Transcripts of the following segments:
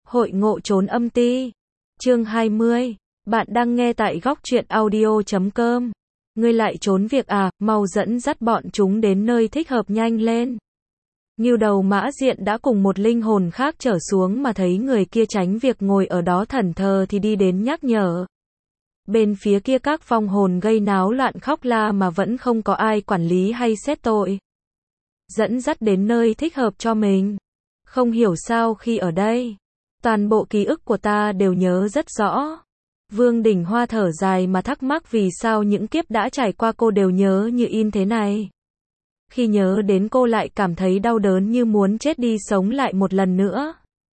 Hội ngộ trốn âm ti. Chương 20. Bạn đang nghe tại góc truyện audio.com. Ngươi lại trốn việc à, mau dẫn dắt bọn chúng đến nơi thích hợp nhanh lên. Ngưu Đầu Mã Diện đã cùng một linh hồn khác trở xuống mà thấy người kia tránh việc ngồi ở đó thẫn thờ thì đi đến nhắc nhở. Bên phía kia các vong hồn gây náo loạn khóc la mà vẫn không có ai quản lý hay xét tội. Dẫn dắt đến nơi thích hợp cho mình. Không hiểu sao khi ở đây, toàn bộ ký ức của ta đều nhớ rất rõ. Vương Đình Hoa thở dài mà thắc mắc vì sao những kiếp đã trải qua cô đều nhớ như in thế này. Khi nhớ đến cô lại cảm thấy đau đớn như muốn chết đi sống lại một lần nữa.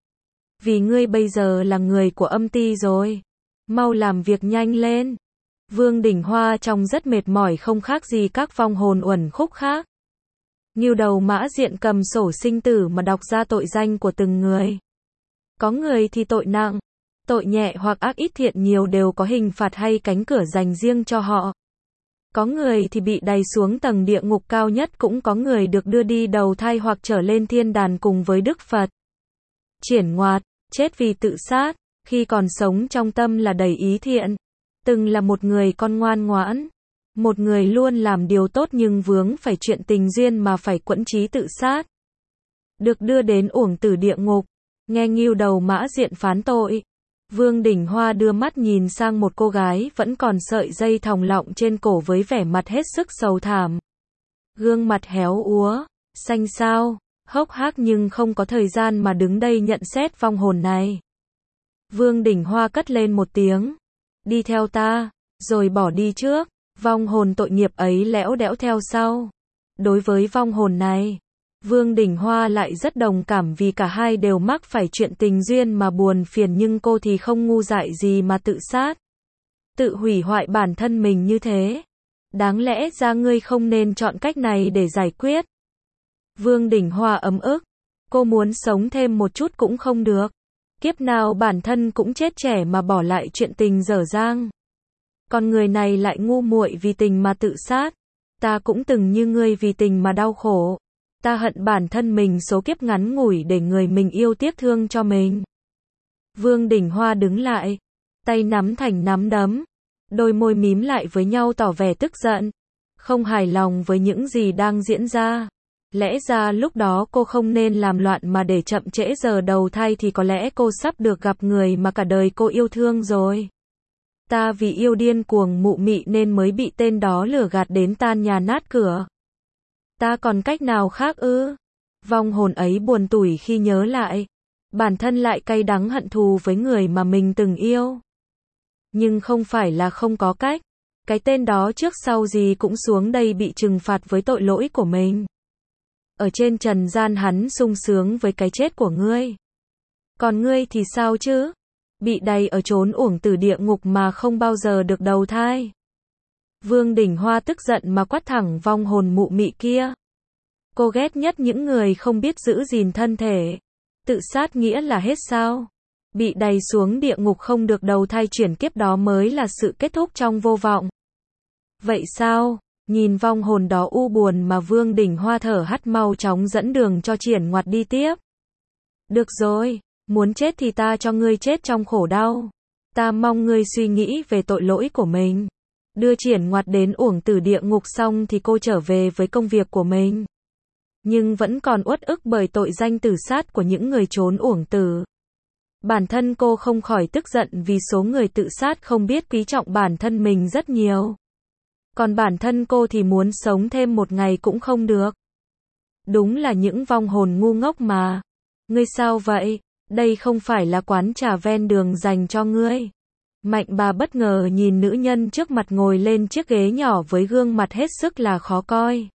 Vì ngươi bây giờ là người của âm ti rồi. Mau làm việc nhanh lên. Vương Đình Hoa trông rất mệt mỏi không khác gì các vong hồn uẩn khúc khác. Ngưu Đầu Mã Diện cầm sổ sinh tử mà đọc ra tội danh của từng người. Có người thì tội nặng, tội nhẹ hoặc ác ít thiện nhiều đều có hình phạt hay cánh cửa dành riêng cho họ. Có người thì bị đày xuống tầng địa ngục cao nhất, cũng có người được đưa đi đầu thai hoặc trở lên thiên đàng cùng với Đức Phật. Triển Ngoạt, chết vì tự sát, khi còn sống trong tâm là đầy ý thiện, từng là một người con ngoan ngoãn, một người luôn làm điều tốt nhưng vướng phải chuyện tình duyên mà phải quẫn trí tự sát. Được đưa đến uổng tử địa ngục, nghe Ngưu Đầu Mã Diện phán tội. Vương Đình Hoa đưa mắt nhìn sang một cô gái vẫn còn sợi dây thòng lọng trên cổ với vẻ mặt hết sức sầu thảm. Gương mặt héo úa, xanh xao, hốc hác nhưng không có thời gian mà đứng đây nhận xét vong hồn này. Vương Đình Hoa cất lên một tiếng. Đi theo ta, rồi bỏ đi trước. Vong hồn tội nghiệp ấy lẽo đẽo theo sau. Đối với vong hồn này, Vương Đình Hoa lại rất đồng cảm vì cả hai đều mắc phải chuyện tình duyên mà buồn phiền, nhưng cô thì không ngu dại gì mà tự sát. Tự hủy hoại bản thân mình như thế. Đáng lẽ ra ngươi không nên chọn cách này để giải quyết. Vương Đình Hoa ấm ức. Cô muốn sống thêm một chút cũng không được. Kiếp nào bản thân cũng chết trẻ mà bỏ lại chuyện tình dở dang. Còn người này lại ngu muội vì tình mà tự sát. Ta cũng từng như ngươi vì tình mà đau khổ. Ta hận bản thân mình số kiếp ngắn ngủi để người mình yêu tiếc thương cho mình. Vương Đình Hoa đứng lại, tay nắm thành nắm đấm, đôi môi mím lại với nhau tỏ vẻ tức giận, không hài lòng với những gì đang diễn ra. Lẽ ra lúc đó cô không nên làm loạn mà để chậm trễ giờ đầu thai thì có lẽ cô sắp được gặp người mà cả đời cô yêu thương rồi. Ta vì yêu điên cuồng mụ mị nên mới bị tên đó lừa gạt đến tan nhà nát cửa. Ta còn cách nào khác ư? Vong hồn ấy buồn tủi khi nhớ lại. Bản thân lại cay đắng hận thù với người mà mình từng yêu. Nhưng không phải là không có cách. Cái tên đó trước sau gì cũng xuống đây bị trừng phạt với tội lỗi của mình. Ở trên trần gian hắn sung sướng với cái chết của ngươi. Còn ngươi thì sao chứ? Bị đày ở chốn uổng tử địa ngục mà không bao giờ được đầu thai. Vương Đình Hoa tức giận mà quát thẳng vong hồn mụ mị kia. Cô ghét nhất những người không biết giữ gìn thân thể. Tự sát nghĩa là hết sao? Bị đày xuống địa ngục không được đầu thai chuyển kiếp đó mới là sự kết thúc trong vô vọng. Vậy sao? Nhìn vong hồn đó u buồn mà Vương Đình Hoa thở hắt mau chóng dẫn đường cho Triển Ngoạt đi tiếp. Được rồi, muốn chết thì ta cho ngươi chết trong khổ đau. Ta mong ngươi suy nghĩ về tội lỗi của mình. Đưa Triển Ngoạt đến uổng tử địa ngục xong thì cô trở về với công việc của mình. Nhưng vẫn còn uất ức bởi tội danh tử sát của những người trốn uổng tử. Bản thân cô không khỏi tức giận vì số người tự sát không biết quý trọng bản thân mình rất nhiều. Còn bản thân cô thì muốn sống thêm một ngày cũng không được. Đúng là những vong hồn ngu ngốc mà. Ngươi sao vậy? Đây không phải là quán trà ven đường dành cho ngươi. Mạnh bà bất ngờ nhìn nữ nhân trước mặt ngồi lên chiếc ghế nhỏ với gương mặt hết sức là khó coi.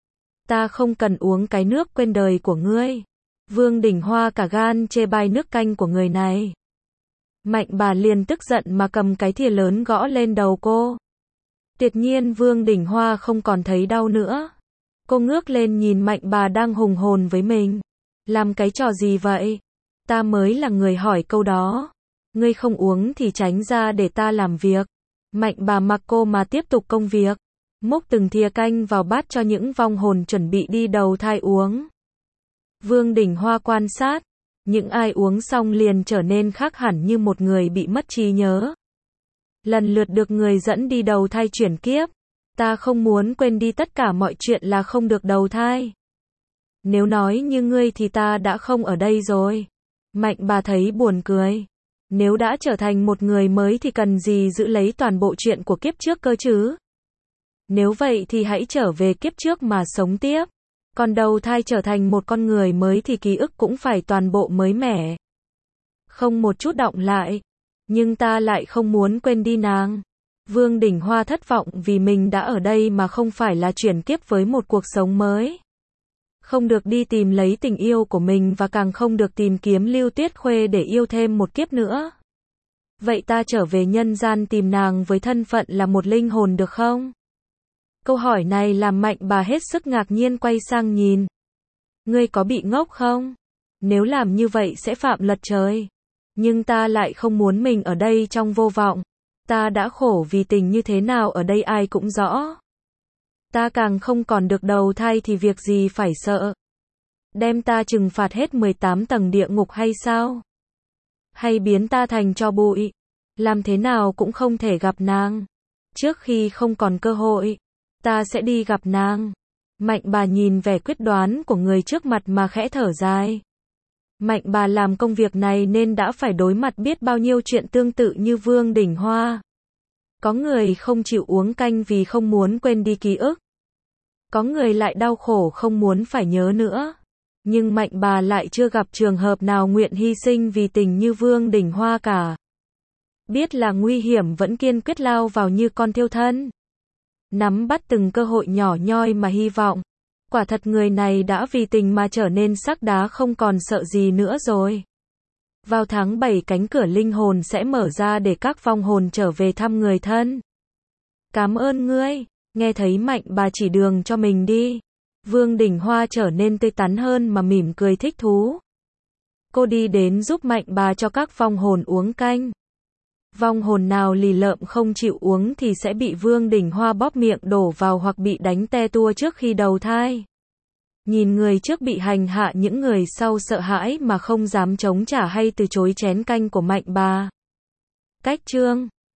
Ta không cần uống cái nước quên đời của ngươi. Vương Đình Hoa cả gan chê bai nước canh của người này. Mạnh bà liền tức giận mà cầm cái thìa lớn gõ lên đầu cô. Tuyệt nhiên Vương Đình Hoa không còn thấy đau nữa. Cô ngước lên nhìn mạnh bà đang hùng hồn với mình. Làm cái trò gì vậy? Ta mới là người hỏi câu đó. Ngươi không uống thì tránh ra để ta làm việc. Mạnh bà mặc cô mà tiếp tục công việc. Múc từng thìa canh vào bát cho những vong hồn chuẩn bị đi đầu thai uống. Vương Đình Hoa quan sát. Những ai uống xong liền trở nên khác hẳn như một người bị mất trí nhớ. Lần lượt được người dẫn đi đầu thai chuyển kiếp. Ta không muốn quên đi tất cả mọi chuyện là không được đầu thai. Nếu nói như ngươi thì ta đã không ở đây rồi. Mạnh bà thấy buồn cười. Nếu đã trở thành một người mới thì cần gì giữ lấy toàn bộ chuyện của kiếp trước cơ chứ? Nếu vậy thì hãy trở về kiếp trước mà sống tiếp. Còn đầu thai trở thành một con người mới thì ký ức cũng phải toàn bộ mới mẻ. Không một chút đọng lại. Nhưng ta lại không muốn quên đi nàng. Vương Đỉnh Hoa thất vọng vì mình đã ở đây mà không phải là chuyển kiếp với một cuộc sống mới. Không được đi tìm lấy tình yêu của mình và càng không được tìm kiếm Lưu Tuyết Khuê để yêu thêm một kiếp nữa. Vậy ta trở về nhân gian tìm nàng với thân phận là một linh hồn được không? Câu hỏi này làm Mạnh bà hết sức ngạc nhiên quay sang nhìn. Ngươi có bị ngốc không? Nếu làm như vậy sẽ phạm luật trời. Nhưng ta lại không muốn mình ở đây trong vô vọng. Ta đã khổ vì tình như thế nào ở đây ai cũng rõ. Ta càng không còn được đầu thai thì việc gì phải sợ. Đem ta trừng phạt hết 18 tầng địa ngục hay sao? Hay biến ta thành tro bụi? Làm thế nào cũng không thể gặp nàng. Trước khi không còn cơ hội, ta sẽ đi gặp nàng. Mạnh bà nhìn vẻ quyết đoán của người trước mặt mà khẽ thở dài. Mạnh bà làm công việc này nên đã phải đối mặt biết bao nhiêu chuyện tương tự như Vương Đỉnh Hoa. Có người không chịu uống canh vì không muốn quên đi ký ức. Có người lại đau khổ không muốn phải nhớ nữa. Nhưng Mạnh bà lại chưa gặp trường hợp nào nguyện hy sinh vì tình như Vương Đỉnh Hoa cả. Biết là nguy hiểm vẫn kiên quyết lao vào như con thiêu thân. Nắm bắt từng cơ hội nhỏ nhoi mà hy vọng. Quả thật người này đã vì tình mà trở nên sắc đá không còn sợ gì nữa rồi. Vào tháng 7 cánh cửa linh hồn sẽ mở ra để các vong hồn trở về thăm người thân. Cảm ơn ngươi. Nghe thấy Mạnh bà chỉ đường cho mình đi. Vương Đỉnh Hoa trở nên tươi tắn hơn mà mỉm cười thích thú. Cô đi đến giúp Mạnh bà cho các vong hồn uống canh. Vong hồn nào lì lợm không chịu uống thì sẽ bị Vương Đỉnh Hoa bóp miệng đổ vào hoặc bị đánh te tua trước khi đầu thai. Nhìn người trước bị hành hạ, những người sau sợ hãi mà không dám chống trả hay từ chối chén canh của Mạnh bà. Cách chương